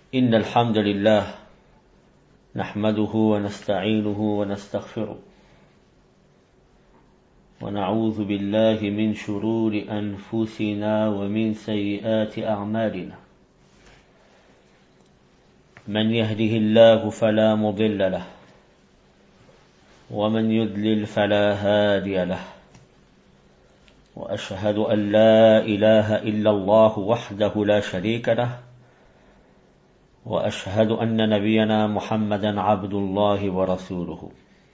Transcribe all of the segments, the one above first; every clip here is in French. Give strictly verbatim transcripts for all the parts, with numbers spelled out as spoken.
إن الحمد لله نحمده ونستعينه ونستغفره ونعوذ بالله من شرور أنفسنا ومن سيئات أعمالنا من يهده الله فلا مضل له ومن يضلل فلا هادي له وأشهد أن لا إله إلا الله وحده لا شريك له وأشهد أن نبينا محمدا عبد الله ورسوله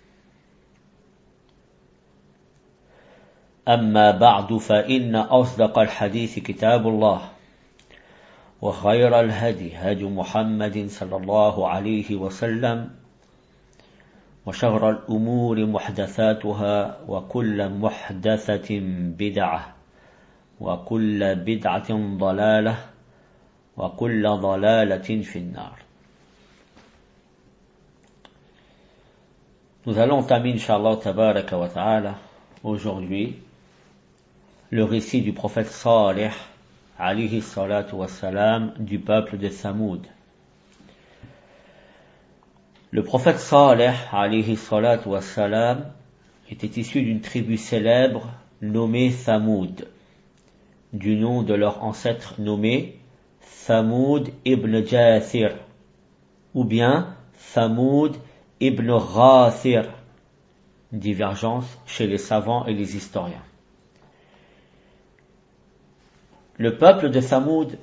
أما بعد فإن أصدق الحديث كتاب الله وخير الهدي هدي محمد صلى الله عليه وسلم وشر الأمور محدثاتها وكل محدثة بدعة وكل بدعة ضلالة وكل ضلالة في النار. Nous allons entamer, Inch'Allah tabaraka wa ta'ala, aujourd'hui, le récit du prophète Salih, alayhi salatu wa salam, du peuple de Thamoud. Le prophète Salih, alayhi salatu wa salam, était issu d'une tribu célèbre nommée Thamoud, du nom de leur ancêtre nommé Thamoud ibn Jathir, ou bien Thamoud ibn Ghathir, divergence chez les savants et les historiens. Le peuple de Thamoud,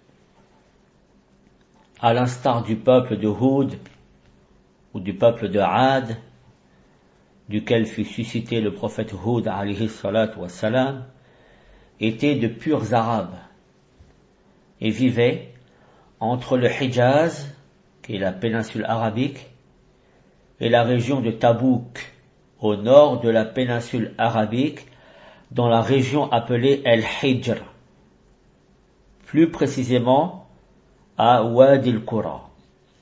à l'instar du peuple de Houd ou du peuple de Ad, duquel fut suscité le prophète Houd alayhi salatu wa salam, était de purs arabes et vivait entre le Hijaz, qui est la péninsule arabique, et la région de Tabouk, au nord de la péninsule arabique, dans la région appelée El-Hijr, plus précisément à Wadi al-Qura.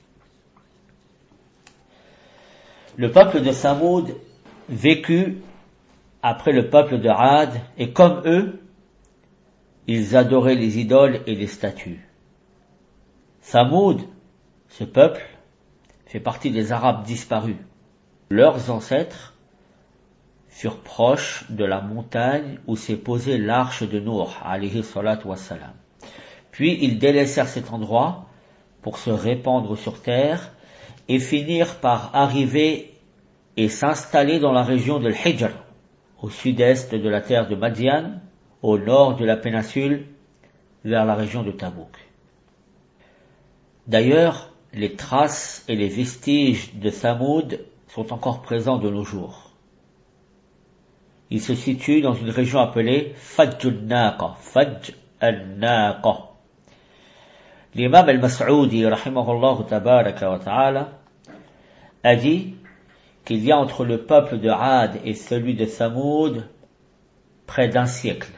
Le peuple de Thamoud vécut après le peuple de Ad, et comme eux, ils adoraient les idoles et les statues. Thamoud, ce peuple, fait partie des Arabes disparus. Leurs ancêtres furent proches de la montagne où s'est posée l'arche de Nour, alayhi salatu wassalam. Puis ils délaissèrent cet endroit pour se répandre sur terre et finirent par arriver et s'installer dans la région de l'Hijr, au sud-est de la terre de Madian, au nord de la péninsule, vers la région de Tabouk. D'ailleurs, les traces et les vestiges de Thamoud sont encore présents de nos jours. Il se situe dans une région appelée Fajj al-Naqa, Fajj al-Naqa. L'imam al-Mas'oudi, rahimahullah tabaraka wa ta'ala, a dit qu'il y a entre le peuple de Ad et celui de Thamoud près d'un siècle.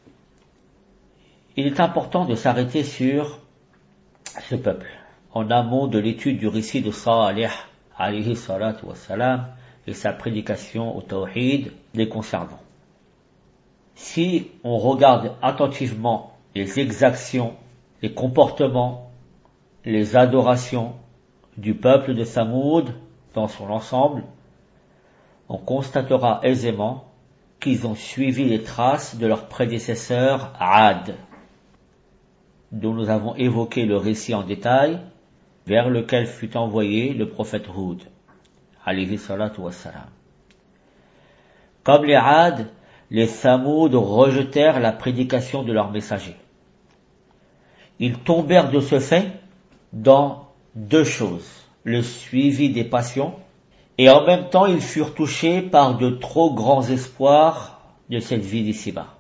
Il est important de s'arrêter sur ce peuple, en amont de l'étude du récit de Salih, alayhi salatu wassalam, et sa prédication au tawhid les concernant. Si on regarde attentivement les exactions, les comportements, les adorations du peuple de Thamoud dans son ensemble, on constatera aisément qu'ils ont suivi les traces de leurs prédécesseurs Ad, dont nous avons évoqué le récit en détail, vers lequel fut envoyé le prophète Houd, alayhi salatu wassalam. Comme les Ad, les Thamoud rejetèrent la prédication de leurs messagers. Ils tombèrent de ce fait dans deux choses, le suivi des passions, et en même temps ils furent touchés par de trop grands espoirs de cette vie d'ici-bas.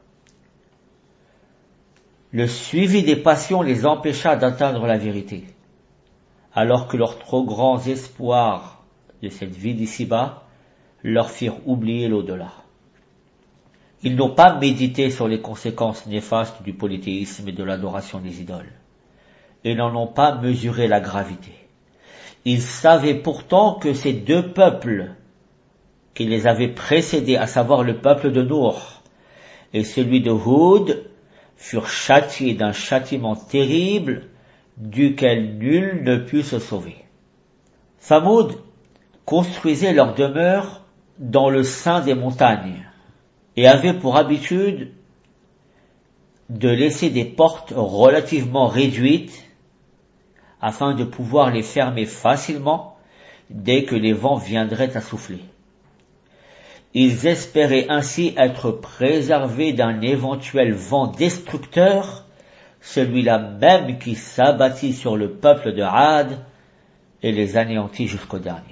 Le suivi des passions les empêcha d'atteindre la vérité, alors que leurs trop grands espoirs de cette vie d'ici-bas leur firent oublier l'au-delà. Ils n'ont pas médité sur les conséquences néfastes du polythéisme et de l'adoration des idoles, et n'en ont pas mesuré la gravité. Ils savaient pourtant que ces deux peuples qui les avaient précédés, à savoir le peuple de Nour et celui de Houd, furent châtiés d'un châtiment terrible duquel nul ne put se sauver. Thamoud construisait leur demeure dans le sein des montagnes et avait pour habitude de laisser des portes relativement réduites afin de pouvoir les fermer facilement dès que les vents viendraient à souffler. Ils espéraient ainsi être préservés d'un éventuel vent destructeur, celui-là même qui s'abattit sur le peuple de Ad et les anéantit jusqu'au dernier.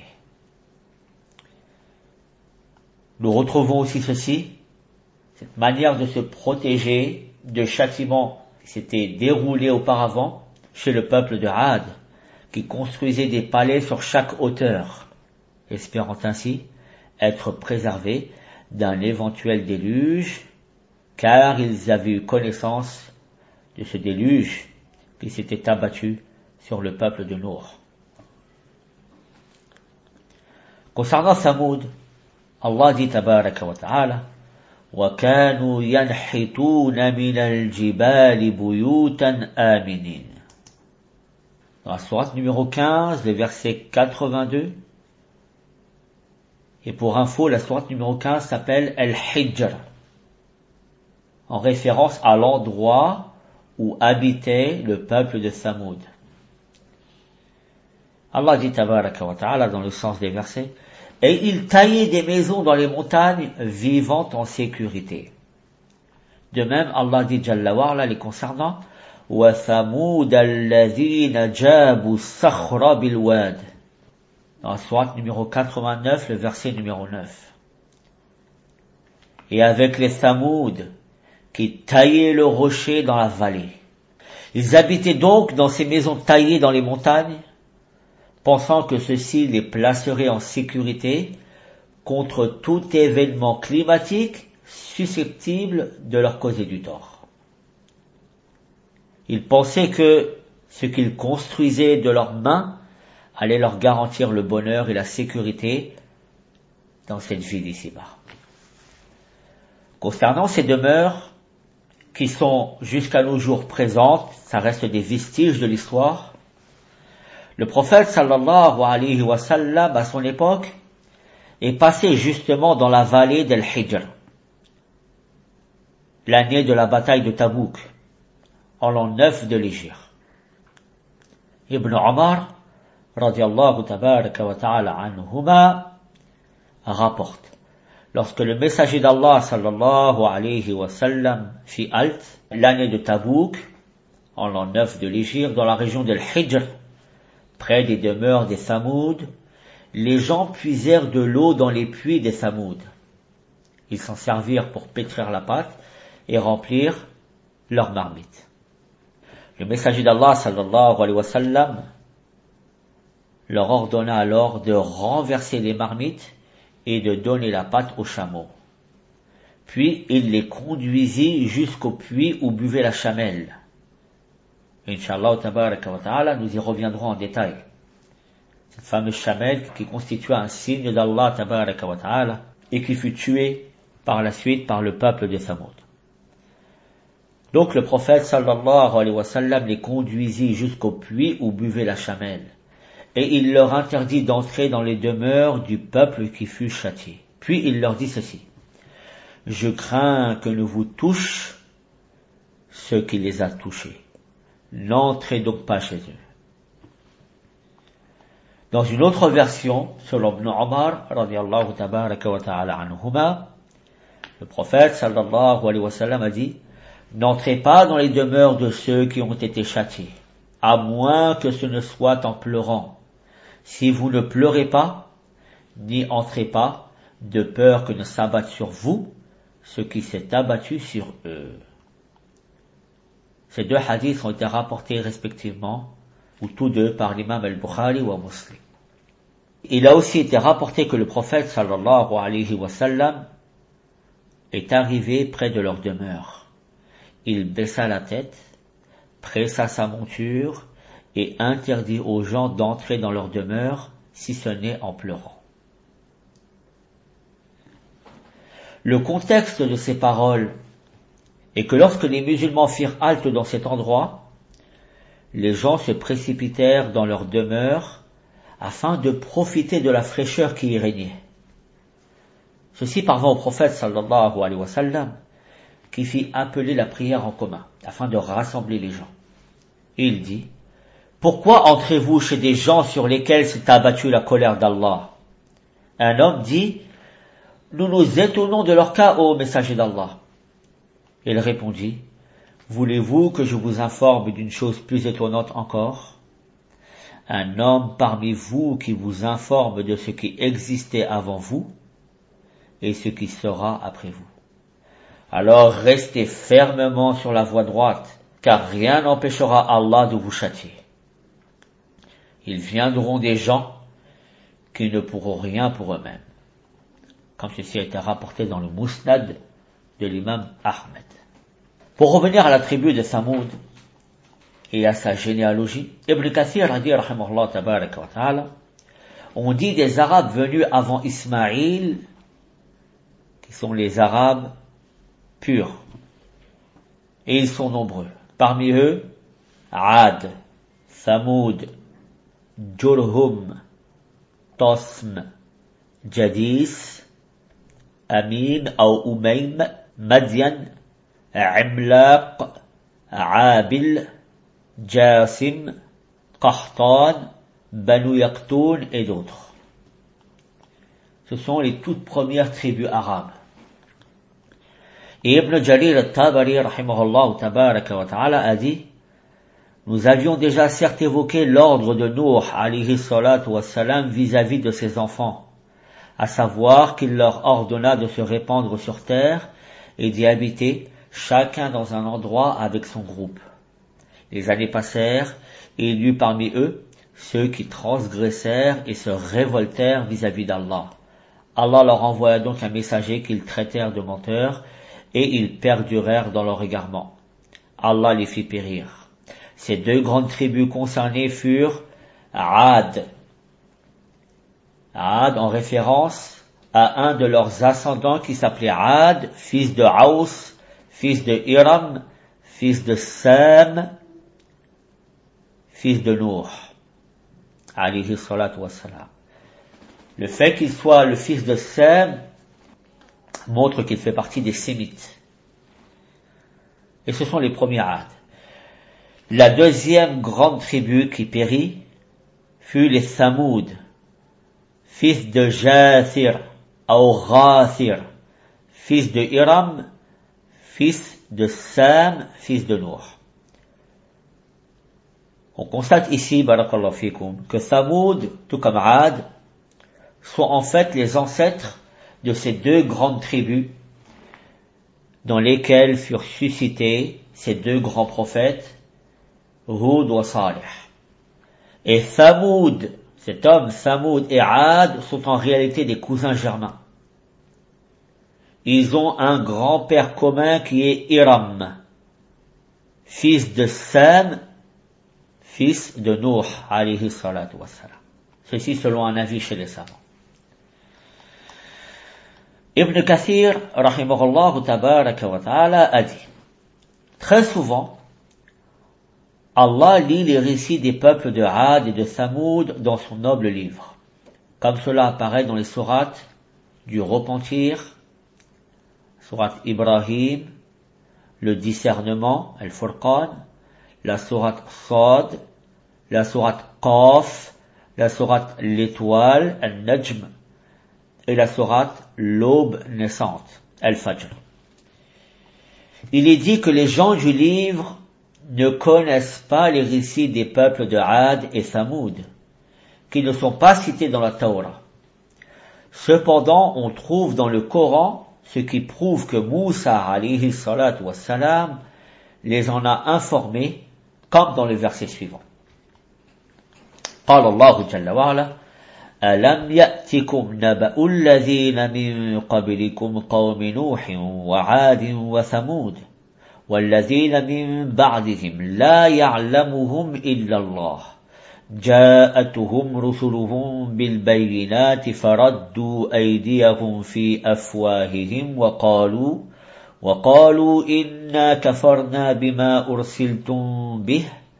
Nous retrouvons aussi ceci, cette manière de se protéger de châtiments qui s'étaient déroulés auparavant chez le peuple de Ad, qui construisait des palais sur chaque hauteur, espérant ainsi être préservés d'un éventuel déluge, car ils avaient eu connaissance de ce déluge qui s'était abattu sur le peuple de Nour. Concernant Thamoud, Allah dit tabaraka wa ta'ala وَكَانُوا يَنْحِتُونَ مِنَ الْجِبَالِ بُيُوتًا آمِنِينَ. Dans la sourate numéro quinze, le verset quatre-vingt-deux, et pour info, la sourate numéro quinze s'appelle Al-Hijr, en référence à l'endroit où habitait le peuple de Thamoud. Allah dit tabaraka wa ta'ala dans le sens des versets, et ils taillaient des maisons dans les montagnes, vivant en sécurité. De même, Allah dit Jalla wa ala les concernant, وَثَمُودَ الَّذِينَ جَابُوا الصَّخْرَ بِالْوَادِ. Dans la sourate numéro quatre-vingt-neuf, le verset numéro neuf. Et avec les Thamoud, qui taillaient le rocher dans la vallée. Ils habitaient donc dans ces maisons taillées dans les montagnes, pensant que ceci les placerait en sécurité contre tout événement climatique susceptible de leur causer du tort. Ils pensaient que ce qu'ils construisaient de leurs mains allait leur garantir le bonheur et la sécurité dans cette vie d'ici-bas. Concernant ces demeures qui sont jusqu'à nos jours présentes, ça reste des vestiges de l'histoire. Le prophète sallallahu alayhi wa sallam à son époque est passé justement dans la vallée d'Al-Hijr, l'année de la bataille de Tabouk, en l'an neuf de l'Hégire. Ibn Omar, radiallahu tabaraka wa ta'ala anhuma, rapporte, lorsque le messager d'Allah sallallahu alayhi wa sallam fit halte, l'année de Tabouk, en l'an neuf de l'Hégire, dans la région d'Al-Hijr, près des demeures des Thamoud, les gens puisèrent de l'eau dans les puits des Thamoud. Ils s'en servirent pour pétrir la pâte et remplir leurs marmites. Le messager d'Allah sallallahu alayhi wa sallam leur ordonna alors de renverser les marmites et de donner la pâte aux chameaux. Puis il les conduisit jusqu'au puits où buvait la chamelle. Inch'Allah tabaraka wa ta'ala, nous y reviendrons en détail. Cette fameuse chamelle qui constitua un signe d'Allah tabaraka wa ta'ala et qui fut tuée par la suite par le peuple de Thamoud. Donc le prophète sallallahu alayhi wa sallam les conduisit jusqu'au puits où buvait la chamelle et il leur interdit d'entrer dans les demeures du peuple qui fut châtié. Puis il leur dit ceci: je crains que ne vous touche ce qui les a touchés. N'entrez donc pas chez eux. Dans une autre version, selon Ibn Omar, radiallahu tabaraka wa ta'ala anhuma, le prophète sallallahu alayhi wa sallam a dit: n'entrez pas dans les demeures de ceux qui ont été châtiés, à moins que ce ne soit en pleurant. Si vous ne pleurez pas, n'y entrez pas, de peur que ne s'abatte sur vous ce qui s'est abattu sur eux. Ces deux hadiths ont été rapportés respectivement, ou tous deux, par l'imam al-Bukhari ou Muslim. Il a aussi été rapporté que le prophète sallallahu alayhi wa sallam est arrivé près de leur demeure. Il baissa la tête, pressa sa monture et interdit aux gens d'entrer dans leur demeure, si ce n'est en pleurant. Le contexte de ces paroles est que lorsque les musulmans firent halte dans cet endroit, les gens se précipitèrent dans leur demeure afin de profiter de la fraîcheur qui y régnait. Ceci parvint au prophète sallallahu alayhi wa sallam, qui fit appeler la prière en commun afin de rassembler les gens. Il dit: pourquoi entrez-vous chez des gens sur lesquels s'est abattue la colère d'Allah? Un homme dit: nous nous étonnons de leur cas, ô messager d'Allah. Il répondit: voulez-vous que je vous informe d'une chose plus étonnante encore? Un homme parmi vous qui vous informe de ce qui existait avant vous et ce qui sera après vous. Alors restez fermement sur la voie droite, car rien n'empêchera Allah de vous châtier. Ils viendront des gens qui ne pourront rien pour eux-mêmes, comme ceci a été rapporté dans le Musnad de l'imam Ahmed. Pour revenir à la tribu de Thamoud et à sa généalogie, Ibn Kathir a dit, rahimahullah tabaraka wa ta'ala, on dit des Arabes venus avant Ismaïl, qui sont les Arabes purs, et ils sont nombreux. Parmi eux, Ad, Thamoud, Jurhum, Tasm, Jadis, Amim ou Umaym, Madian, Imlaq, Abil, Jasim, Qahtan, Banu Yaqtoun et d'autres. Ce sont les toutes premières tribus arabes. Et Ibn Jarir al-Tabari, rahimahullah tabaraka wa ta'ala, a dit: nous avions déjà certes évoqué l'ordre de Nuh, alayhi salatu wa salam, vis-à-vis de ses enfants, à savoir qu'il leur ordonna de se répandre sur terre et d'y habiter, chacun dans un endroit avec son groupe. Les années passèrent, et il y eut parmi eux ceux qui transgressèrent et se révoltèrent vis-à-vis d'Allah. Allah leur envoya donc un messager qu'ils traitèrent de menteurs, et ils perdurèrent dans leur égarement. Allah les fit périr. Ces deux grandes tribus concernées furent Ad. Ad en référence à un de leurs ascendants qui s'appelait Ad, fils de Aus, fils de Iram, fils de Sam, fils de Nour, alayhi salatu wassalam. Le fait qu'il soit le fils de Sam montre qu'il fait partie des Sémites. Et ce sont les premiers Ad. La deuxième grande tribu qui périt fut les Thamoud, fils de Jathir, ou Ghathir, fils de Iram, fils de Sam, fils de Nour. On constate ici, barakallahu fikum, que Thamoud, tout comme Ad, sont en fait les ancêtres de ces deux grandes tribus dans lesquelles furent suscités ces deux grands prophètes, Hud wa Salih. Et Thamoud, cet homme, Thamoud et Ad, sont en réalité des cousins germains. Ils ont un grand-père commun qui est Iram, fils de Sam, fils de Nuh, alayhi salatu wassalam. Ceci selon un avis chez les savants. Ibn Kathir, rahimahullah tabaraka wa ta'ala, a dit: très souvent, Allah lit les récits des peuples de Ad et de Thamoud dans son noble livre, comme cela apparaît dans les sourates du repentir, sourate Ibrahim, le discernement, Al-Furqan, la sourate Sad, la sourate Qaf, la sourate l'étoile, Al-Najm, et la sourate l'aube naissante, Al-Fajr. Il est dit que les gens du livre ne connaissent pas les récits des peuples de Ad et Thamoud, qui ne sont pas cités dans la Torah. Cependant, on trouve dans le Coran ce qui prouve que Moussa, alayhi salatu wassalam, les en a informés, comme dans le verset suivant. قال الله جل وعلا ألم يأتكم نبأ الذين من قبلكم قوم نوح وعاد وثمود والذين من بعدهم لا يعلمهم إلا الله جاءتهم رسلهم بالبينات فردوا أيديهم في أفواههم وقالوا وقالوا إنا كفرنا بما أرسلتم به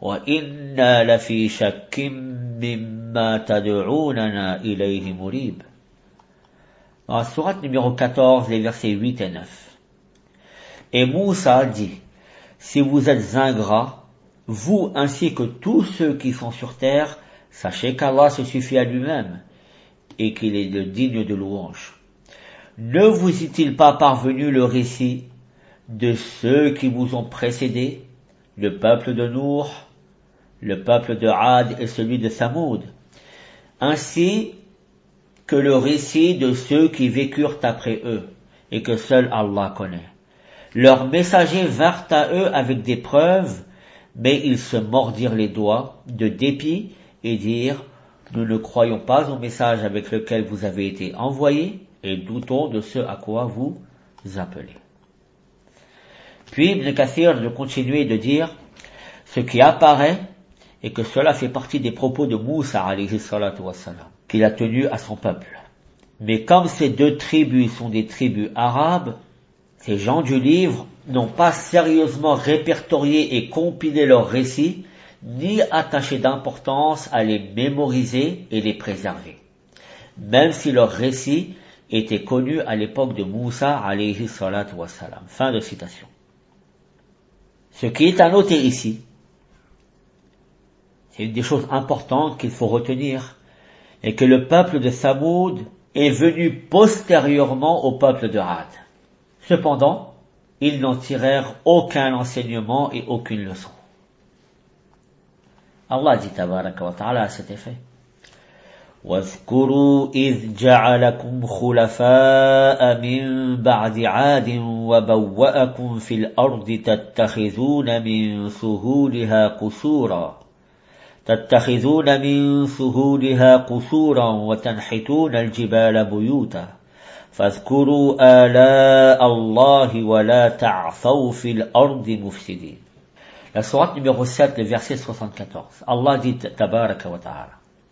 وَإِنَّا لَفِي شَكٍّ مِّمَّا تَدْعُونَنَا إِلَيْهِ مُرِيبٍ. Dans la sourate numéro quatorze, les versets huit et neuf. Et Moussa dit, si vous êtes ingrats, vous ainsi que tous ceux qui sont sur terre, sachez qu'Allah se suffit à lui-même et qu'il est le digne de louange. Ne vous est-il pas parvenu le récit de ceux qui vous ont précédés, le peuple de Nour, le peuple de Ad et celui de Thamoud, ainsi que le récit de ceux qui vécurent après eux et que seul Allah connaît. Leurs messagers vinrent à eux avec des preuves, mais ils se mordirent les doigts de dépit et dirent, nous ne croyons pas au message avec lequel vous avez été envoyés et doutons de ce à quoi vous appelez. Puis Ibn Kathir de continuer de dire, ce qui apparaît est que cela fait partie des propos de Moussa alayhi salatu wassalam, qu'il a tenu à son peuple. Mais comme ces deux tribus sont des tribus arabes, ces gens du livre n'ont pas sérieusement répertorié et compilé leurs récits, ni attaché d'importance à les mémoriser et les préserver. Même si leurs récits étaient connus à l'époque de Moussa alayhi salatu wassalam. Fin de citation. Ce qui est à noter ici, c'est une des choses importantes qu'il faut retenir, et que le peuple de Thamoud est venu postérieurement au peuple de Ad. Cependant, ils n'en tirèrent aucun enseignement et aucune leçon. Allah dit tabaraka wa ta'ala à cet effet. واذكروا إذ جعلكم خلفاء من بعد عاد وبوأكم في الأرض تتخذون من سهولها قصورا تتخذون من سهولها قصورا وتنحتون الجبال بيوتا فاذكروا آلاء الله ولا تعثوا في الأرض مفسدين. La sourate numéro sept, le verset soixante-quatorze. Allah dit tabaraka wa ta'ala.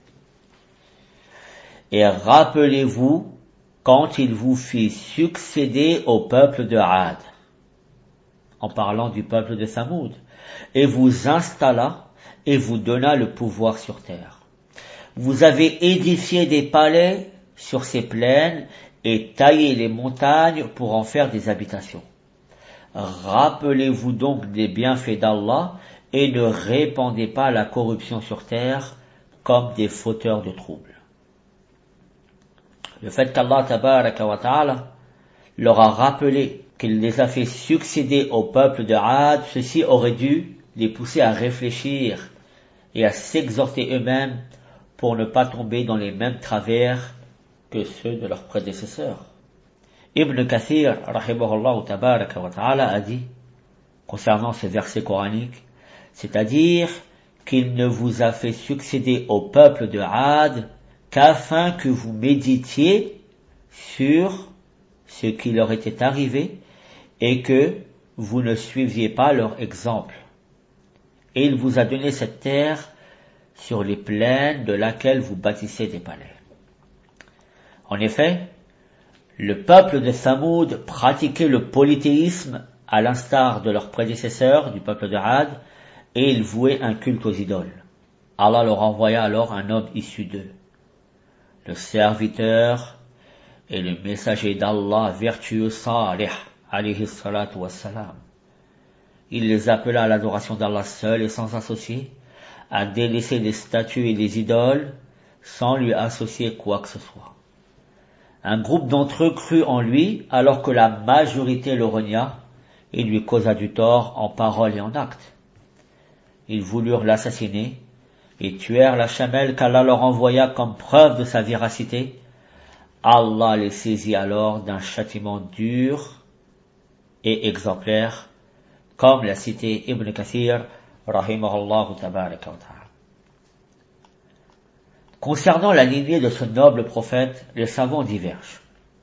Et rappelez-vous quand il vous fit succéder au peuple de Ad, en parlant du peuple de Thamoud, et vous installa et vous donna le pouvoir sur terre. Vous avez édifié des palais sur ces plaines et taillé les montagnes pour en faire des habitations. Rappelez-vous donc des bienfaits d'Allah et ne répandez pas la corruption sur terre comme des fauteurs de troubles. Le fait qu'Allah tabaraka wa ta'ala leur a rappelé qu'il les a fait succéder au peuple de Ad, ceci aurait dû les pousser à réfléchir et à s'exhorter eux-mêmes pour ne pas tomber dans les mêmes travers que ceux de leurs prédécesseurs. Ibn Kathir, rahimahullah tabaraka wa ta'ala, a dit, concernant ce verset coranique, c'est-à-dire qu'il ne vous a fait succéder au peuple de Ad qu'afin que vous méditiez sur ce qui leur était arrivé et que vous ne suiviez pas leur exemple. Et il vous a donné cette terre sur les plaines de laquelle vous bâtissez des palais. En effet, le peuple de Thamoud pratiquait le polythéisme à l'instar de leurs prédécesseurs du peuple de Ad et ils vouaient un culte aux idoles. Allah leur envoya alors un homme issu d'eux, le serviteur et le messager d'Allah vertueux Salih, alayhi salatu wassalam. Il les appela à l'adoration d'Allah seul et sans associé, à délaisser les statues et les idoles, sans lui associer quoi que ce soit. Un groupe d'entre eux crut en lui, alors que la majorité le renia et lui causa du tort en parole et en acte. Ils voulurent l'assassiner et tuèrent la chamelle qu'Allah leur envoya comme preuve de sa véracité. Allah les saisit alors d'un châtiment dur et exemplaire, comme l'a cité Ibn Kathir, rahimahullah tabaraka wa ta'ala. Concernant la lignée de ce noble prophète, les savants divergent.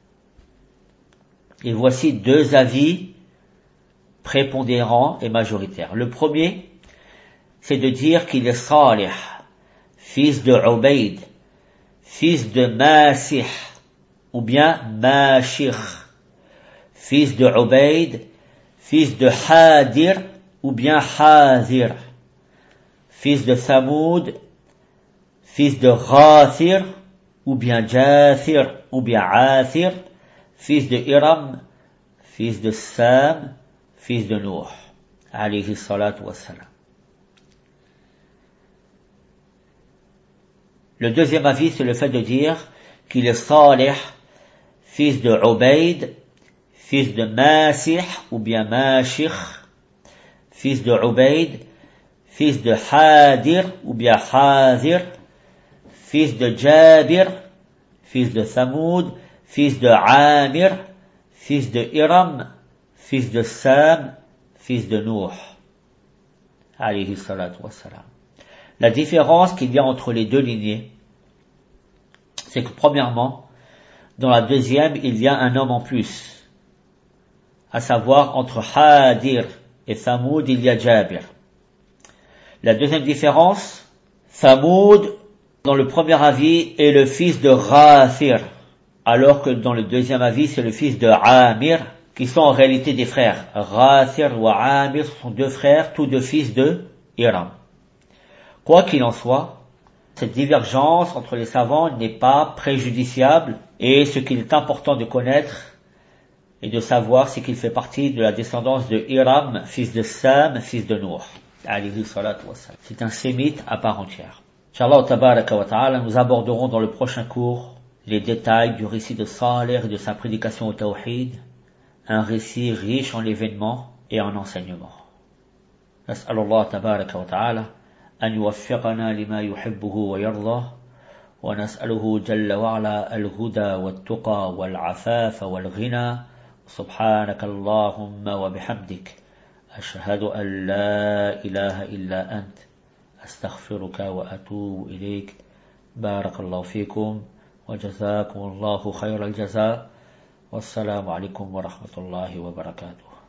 Et voici deux avis prépondérants et majoritaires. Le premier, c'est de dire qu'il est Salih, fils de Ubayd, fils de Masih, ou bien Mashir, fils de Ubayd, fils de Hadir, ou bien Hadir. fils de Thamoud, fils de Ghathir, ou bien Jathir, ou bien Athir, fils de Iram, fils de Sam, fils de Nuh, alayhi salatu wassalam. Le deuxième avis, c'est le fait de dire qu'il est Salih, fils de Ubayd, fils de Masih, ou bien Mashikh, fils de Ubayd, fils de Hadir, ou bien Hadir, fils de Jabir, fils de Thamoud, fils de Amir, fils de Iram, fils de Sam, fils de Nuh, alayhi salatu wassalam. La différence qu'il y a entre les deux lignées, c'est que premièrement, dans la deuxième, il y a un homme en plus, à savoir entre Hadir et Thamoud, il y a Jabir. La deuxième différence, Thamoud, dans le premier avis, est le fils de Ghathir, alors que dans le deuxième avis, c'est le fils de Amir, qui sont en réalité des frères. Ghathir ou Amir sont deux frères, tous deux fils de Iram. Quoi qu'il en soit, cette divergence entre les savants n'est pas préjudiciable, et ce qu'il est important de connaître et de savoir, c'est qu'il fait partie de la descendance de Iram, fils de Sam, fils de Nuh, alayhi salatu wassalam. C'est un sémite à part entière. Inch'Allah tabaraka wa ta'ala, nous aborderons dans le prochain cours les détails du récit de Salih et de sa prédication au Tawhid, un récit riche en événements et en enseignements. نسأل الله تبارك وتعالى أن يوفقنا لما يحبه ويرضاه ونسأله جل وعلا الهدى والتقى والعفاف والغنى سبحانك اللهم وبحمدك أشهد أن لا إله إلا أنت أستغفرك وأتوب إليك بارك الله فيكم وجزاكم الله خير الجزاء والسلام عليكم ورحمة الله وبركاته.